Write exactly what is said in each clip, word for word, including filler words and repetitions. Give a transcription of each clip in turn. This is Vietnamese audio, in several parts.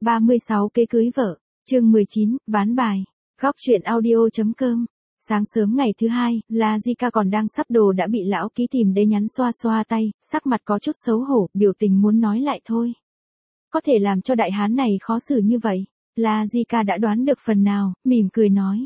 ba mươi sáu Kế cưới vợ, chương mười chín, ván bài, góc truyện audio.com. Sáng sớm ngày thứ hai, La Di-ca còn đang sắp đồ đã bị lão ký tìm đến nhắn xoa xoa tay, sắc mặt có chút xấu hổ, biểu tình muốn nói lại thôi. Có thể làm cho đại hán này khó xử như vậy, La Di-ca đã đoán được phần nào, mỉm cười nói.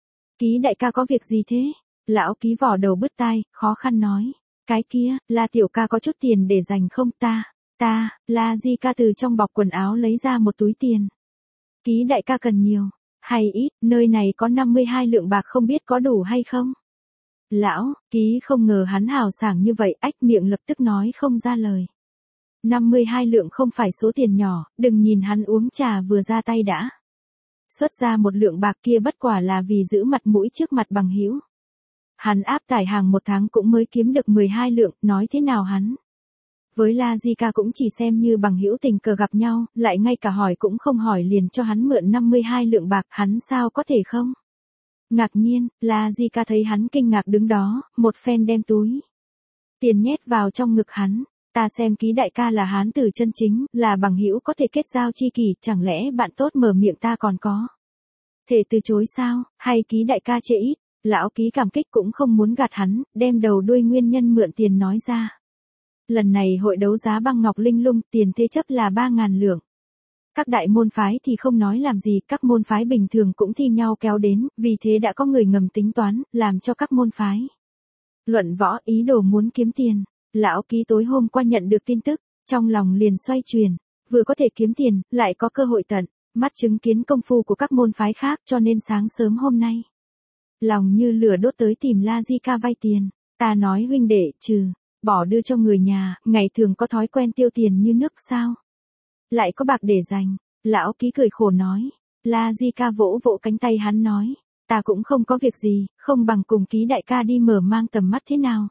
Ký đại ca có việc gì thế? Lão ký vỏ đầu bứt tai, khó khăn nói. Cái kia, La tiểu ca có chút tiền để dành không ta? Ta, La Di-ca từ trong bọc quần áo lấy ra một túi tiền. Ký đại ca cần nhiều, hay ít, nơi này có năm mươi hai lượng bạc không biết có đủ hay không? Lão, ký không ngờ hắn hào sảng như vậy, ách miệng lập tức nói không ra lời. năm mươi hai lượng không phải số tiền nhỏ, đừng nhìn hắn uống trà vừa ra tay đã. Xuất ra một lượng bạc kia bất quả là vì giữ mặt mũi trước mặt bằng hữu. Hắn áp tải hàng một tháng cũng mới kiếm được mười hai lượng, nói thế nào hắn? Với La Di-ca cũng chỉ xem như bằng hữu tình cờ gặp nhau, lại ngay cả hỏi cũng không hỏi liền cho hắn mượn năm mươi hai lượng bạc, hắn sao có thể không? Ngạc nhiên, La Di-ca thấy hắn kinh ngạc đứng đó, một phen đem túi tiền nhét vào trong ngực hắn. Ta xem ký đại ca là hán tử chân chính, là bằng hữu có thể kết giao chi kỷ, chẳng lẽ bạn tốt mở miệng ta còn có thể từ chối sao, hay ký đại ca chê ít? Lão ký cảm kích cũng không muốn gạt hắn, đem đầu đuôi nguyên nhân mượn tiền nói ra. Lần này hội đấu giá băng ngọc linh lung, tiền thế chấp là ba ngàn lượng. Các đại môn phái thì không nói làm gì, các môn phái bình thường cũng thi nhau kéo đến, vì thế đã có người ngầm tính toán, làm cho các môn phái luận võ ý đồ muốn kiếm tiền. Lão ký tối hôm qua nhận được tin tức, trong lòng liền xoay chuyển, vừa có thể kiếm tiền, lại có cơ hội tận mắt chứng kiến công phu của các môn phái khác, cho nên sáng sớm hôm nay, lòng như lửa đốt tới tìm La Di-ca vay tiền. Ta nói huynh đệ, trừ bỏ đưa cho người nhà, ngày thường có thói quen tiêu tiền như nước sao? Lại có bạc để dành. Lão ký cười khổ nói. La Di-ca vỗ vỗ cánh tay hắn nói, ta cũng không có việc gì, không bằng cùng ký đại ca đi mở mang tầm mắt thế nào?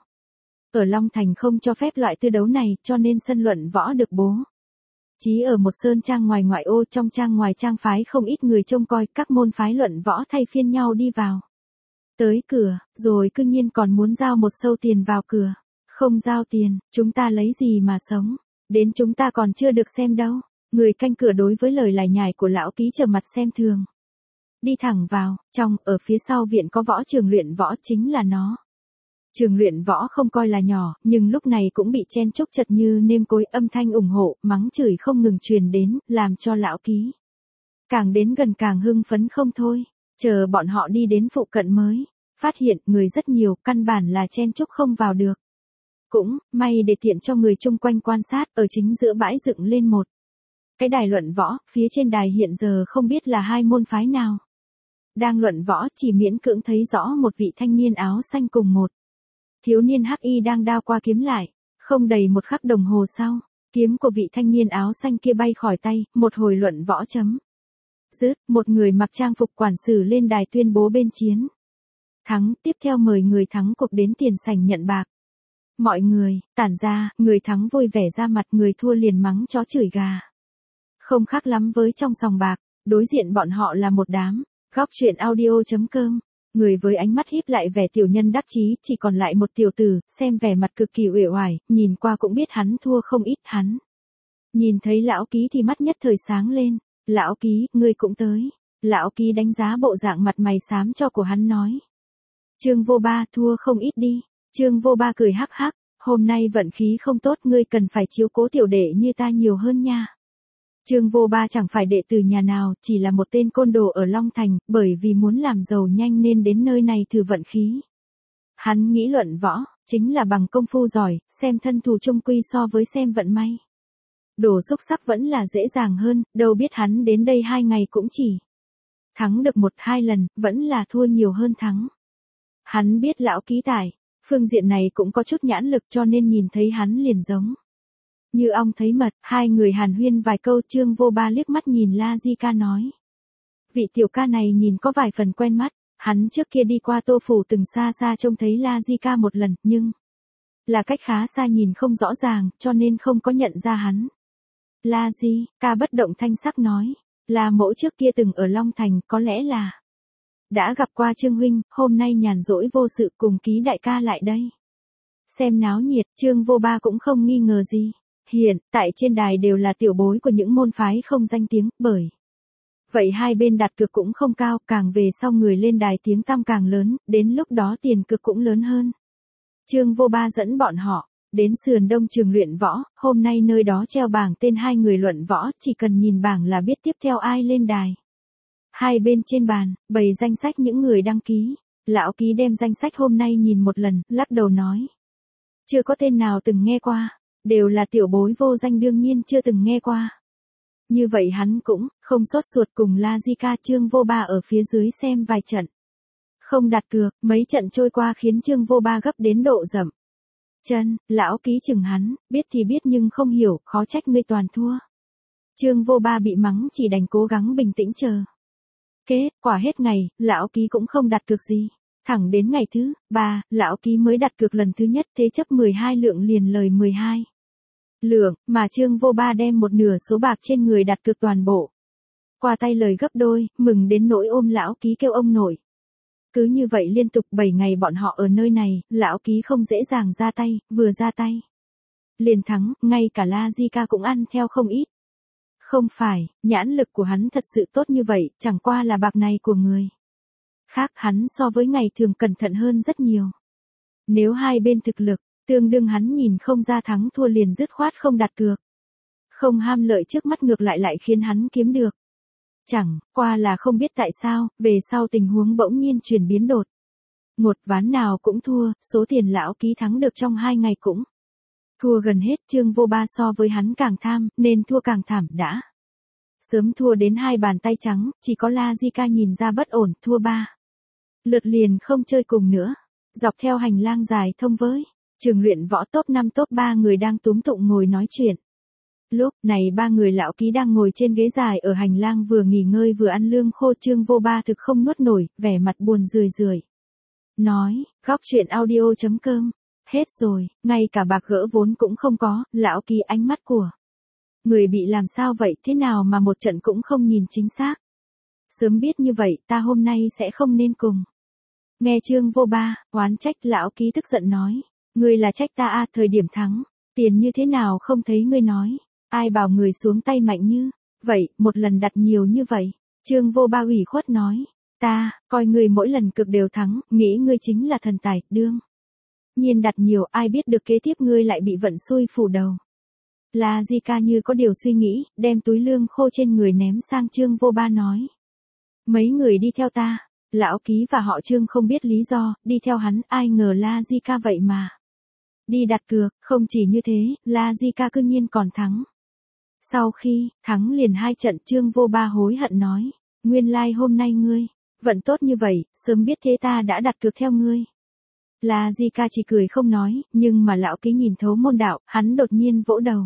Ở Long Thành không cho phép loại tư đấu này, cho nên sân luận võ được bố chí ở một sơn trang ngoài ngoại ô, trong trang ngoài trang phái không ít người trông coi, các môn phái luận võ thay phiên nhau đi vào. Tới cửa, rồi cư nhiên còn muốn giao một sâu tiền vào cửa. Không giao tiền, chúng ta lấy gì mà sống? Đến chúng ta còn chưa được xem đâu. Người canh cửa đối với lời lải nhải của lão ký trầm mặt xem thường. Đi thẳng vào, trong, ở phía sau viện có võ trường luyện võ, chính là nó. Trường luyện võ không coi là nhỏ, nhưng lúc này cũng bị chen chúc chật như nêm cối, âm thanh ủng hộ, mắng chửi không ngừng truyền đến, làm cho lão ký càng đến gần càng hưng phấn không thôi. Chờ bọn họ đi đến phụ cận mới phát hiện người rất nhiều, căn bản là chen chúc không vào được. Cũng may để tiện cho người chung quanh quan sát, ở chính giữa bãi dựng lên một cái đài luận võ, phía trên đài hiện giờ không biết là hai môn phái nào đang luận võ, chỉ miễn cưỡng thấy rõ một vị thanh niên áo xanh cùng một thiếu niên hắc y đang đao qua kiếm lại. Không đầy một khắc đồng hồ sau, kiếm của vị thanh niên áo xanh kia bay khỏi tay, một hồi luận võ chấm dứt, một người mặc trang phục quản sự lên đài tuyên bố bên chiến thắng, tiếp theo mời người thắng cuộc đến tiền sảnh nhận bạc. Mọi người tản ra, người thắng vui vẻ ra mặt, người thua liền mắng chó chửi gà. Không khác lắm với trong sòng bạc, đối diện bọn họ là một đám góc truyện audio.com. Người với ánh mắt híp lại vẻ tiểu nhân đắc chí, chỉ còn lại một tiểu tử, xem vẻ mặt cực kỳ uể oải, nhìn qua cũng biết hắn thua không ít. Hắn nhìn thấy lão ký thì mắt nhất thời sáng lên. Lão ký, ngươi cũng tới. Lão ký đánh giá bộ dạng mặt mày xám cho của hắn nói. Trương vô ba, thua không ít đi. Trương vô ba cười hắc hắc, hôm nay vận khí không tốt, ngươi cần phải chiếu cố tiểu đệ như ta nhiều hơn nha. Trương vô ba chẳng phải đệ tử nhà nào, chỉ là một tên côn đồ ở Long Thành, bởi vì muốn làm giàu nhanh nên đến nơi này thử vận khí. Hắn nghĩ luận võ, chính là bằng công phu giỏi, xem thân thủ chung quy so với xem vận may. Đồ xúc sắc vẫn là dễ dàng hơn, đâu biết hắn đến đây hai ngày cũng chỉ thắng được một hai lần, vẫn là thua nhiều hơn thắng. Hắn biết lão ký tài phương diện này cũng có chút nhãn lực, cho nên nhìn thấy hắn liền giống như ong thấy mật. Hai người hàn huyên vài câu, Trương vô ba liếc mắt nhìn La Di-ca nói. Vị tiểu ca này nhìn có vài phần quen mắt, hắn trước kia đi qua Tô Phủ từng xa xa trông thấy La Di-ca một lần, nhưng là cách khá xa nhìn không rõ ràng, cho nên không có nhận ra hắn. La Di-ca bất động thanh sắc nói, là mẫu trước kia từng ở Long Thành, có lẽ là đã gặp qua Trương huynh, hôm nay nhàn rỗi vô sự cùng ký đại ca lại đây xem náo nhiệt. Trương vô ba cũng không nghi ngờ gì, Hiện tại trên đài đều là tiểu bối của những môn phái không danh tiếng, bởi vậy hai bên đặt cược cũng không cao, càng về sau người lên đài tiếng tăm càng lớn, đến lúc đó tiền cược cũng lớn hơn. Trương Vô Ba dẫn bọn họ đến sườn đông trường luyện võ, hôm nay nơi đó treo bảng tên hai người luận võ, chỉ cần nhìn bảng là biết tiếp theo ai lên đài. Hai bên trên bàn, bày danh sách những người đăng ký. Lão ký đem danh sách hôm nay nhìn một lần, lắc đầu nói. Chưa có tên nào từng nghe qua, đều là tiểu bối vô danh đương nhiên chưa từng nghe qua. Như vậy hắn cũng không sốt ruột cùng La Di Ca. Trương Vô Ba ở phía dưới xem vài trận. Không đặt cược, mấy trận trôi qua khiến Trương Vô Ba gấp đến độ dậm chân, lão ký chừng hắn, biết thì biết nhưng không hiểu, khó trách ngươi toàn thua. Trương Vô Ba bị mắng chỉ đành cố gắng bình tĩnh chờ. Kết quả hết ngày, lão ký cũng không đặt cược gì. Thẳng đến ngày thứ ba, lão ký mới đặt cược lần thứ nhất, thế chấp mười hai lượng liền lời mười hai lượng, mà Trương Vô Ba đem một nửa số bạc trên người đặt cược toàn bộ. Qua tay lời gấp đôi, mừng đến nỗi ôm lão ký kêu ông nội. Cứ như vậy liên tục bảy ngày bọn họ ở nơi này, lão ký không dễ dàng ra tay, vừa ra tay liền thắng, ngay cả La Di Ca cũng ăn theo không ít. Không phải, nhãn lực của hắn thật sự tốt như vậy, chẳng qua là bạc này của người khác, hắn so với ngày thường cẩn thận hơn rất nhiều. Nếu hai bên thực lực tương đương, hắn nhìn không ra thắng thua liền dứt khoát không đặt cược. Không ham lợi trước mắt ngược lại lại khiến hắn kiếm được. Chẳng qua là không biết tại sao, về sau tình huống bỗng nhiên chuyển biến đột. Một ván nào cũng thua, số tiền lão ký thắng được trong hai ngày cũng thua gần hết. Trương Vô Ba so với hắn càng tham, nên thua càng thảm đã. Sớm thua đến hai bàn tay trắng, chỉ có La Di Ca nhìn ra bất ổn, thua ba lượt liền không chơi cùng nữa. Dọc theo hành lang dài thông với trường luyện võ top năm top ba người đang túm tụng ngồi nói chuyện. Lúc này ba người lão ký đang ngồi trên ghế dài ở hành lang vừa nghỉ ngơi vừa ăn lương khô. Trương Vô Ba thực không nuốt nổi, vẻ mặt buồn rười rượi. Nói, góc chuyện audio chấm com. Hết rồi, ngay cả bạc gỡ vốn cũng không có. Lão ký ánh mắt của người bị làm sao vậy, thế nào mà một trận cũng không nhìn chính xác. Sớm biết như vậy ta hôm nay sẽ không nên cùng. Nghe Trương Vô Ba oán trách, lão ký tức giận nói. Ngươi là trách ta à, thời điểm thắng tiền như thế nào không thấy ngươi nói. Ai bảo người xuống tay mạnh như vậy, một lần đặt nhiều như vậy. Trương Vô Ba ủy khuất nói. Ta coi ngươi mỗi lần cực đều thắng, nghĩ ngươi chính là thần tài, đương nhiên đặt nhiều, ai biết được kế tiếp ngươi lại bị vận xui phủ đầu. La Di Ca như có điều suy nghĩ, đem túi lương khô trên người ném sang Trương Vô Ba nói. Mấy người đi theo ta. Lão ký và họ Trương không biết lý do, đi theo hắn, ai ngờ La Di Ca vậy mà đi đặt cược. Không chỉ như thế, La Di Ca cư nhiên còn thắng. Sau khi thắng liền hai trận, Trương Vô Ba hối hận nói. Nguyên lai like hôm nay ngươi vận tốt như vậy, sớm biết thế ta đã đặt cược theo ngươi. La Di Ca chỉ cười không nói, nhưng mà lão ký nhìn thấu môn đạo, hắn đột nhiên vỗ đầu.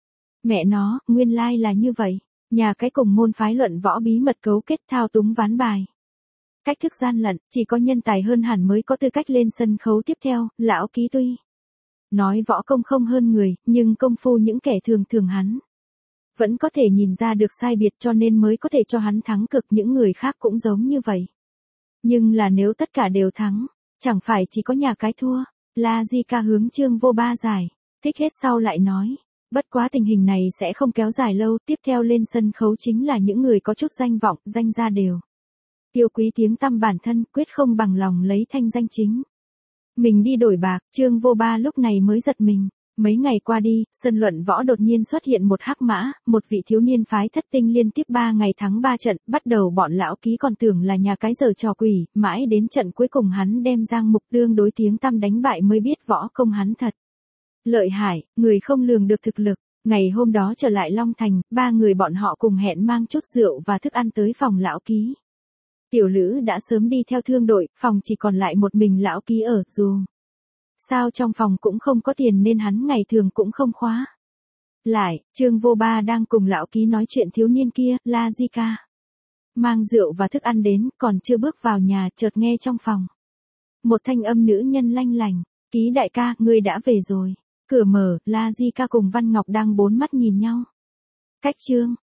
Mẹ nó, nguyên lai like là như vậy. Nhà cái cùng môn phái luận võ bí mật cấu kết thao túng ván bài. Cách thức gian lận, chỉ có nhân tài hơn hẳn mới có tư cách lên sân khấu tiếp theo. Lão ký tuy nói võ công không hơn người, nhưng công phu những kẻ thường thường hắn vẫn có thể nhìn ra được sai biệt, cho nên mới có thể cho hắn thắng cực. Những người khác cũng giống như vậy. Nhưng là nếu tất cả đều thắng, chẳng phải chỉ có nhà cái thua. La Di Ca hướng Trương Vô Ba giải thích hết sau lại nói. Bất quá tình hình này sẽ không kéo dài lâu, tiếp theo lên sân khấu chính là những người có chút danh vọng, danh gia đều yêu quý tiếng tăm bản thân, quyết không bằng lòng lấy thanh danh chính mình đi đổi bạc. Trương Vô Ba lúc này mới giật mình. Mấy ngày qua đi, sân luận võ đột nhiên xuất hiện một hắc mã, một vị thiếu niên phái thất tinh liên tiếp ba ngày thắng ba trận. Bắt đầu bọn lão ký còn tưởng là nhà cái giở trò quỷ, mãi đến trận cuối cùng hắn đem Giang Mục tương đối tiếng tăm đánh bại mới biết võ công hắn thật lợi hại, người không lường được thực lực. Ngày hôm đó trở lại Long Thành, ba người bọn họ cùng hẹn mang chút rượu và thức ăn tới phòng lão ký. Tiểu Lữ đã sớm đi theo thương đội, phòng chỉ còn lại một mình lão ký ở, dù sao trong phòng cũng không có tiền nên hắn ngày thường cũng không khóa lại. Trương Vô Ba đang cùng lão ký nói chuyện, thiếu niên kia, La Di Ca mang rượu và thức ăn đến, còn chưa bước vào nhà, chợt nghe trong phòng một thanh âm nữ nhân lanh lành. Ký đại ca, ngươi đã về rồi. Cửa mở, La Di Ca cùng Văn Ngọc đang bốn mắt nhìn nhau. Cách Trương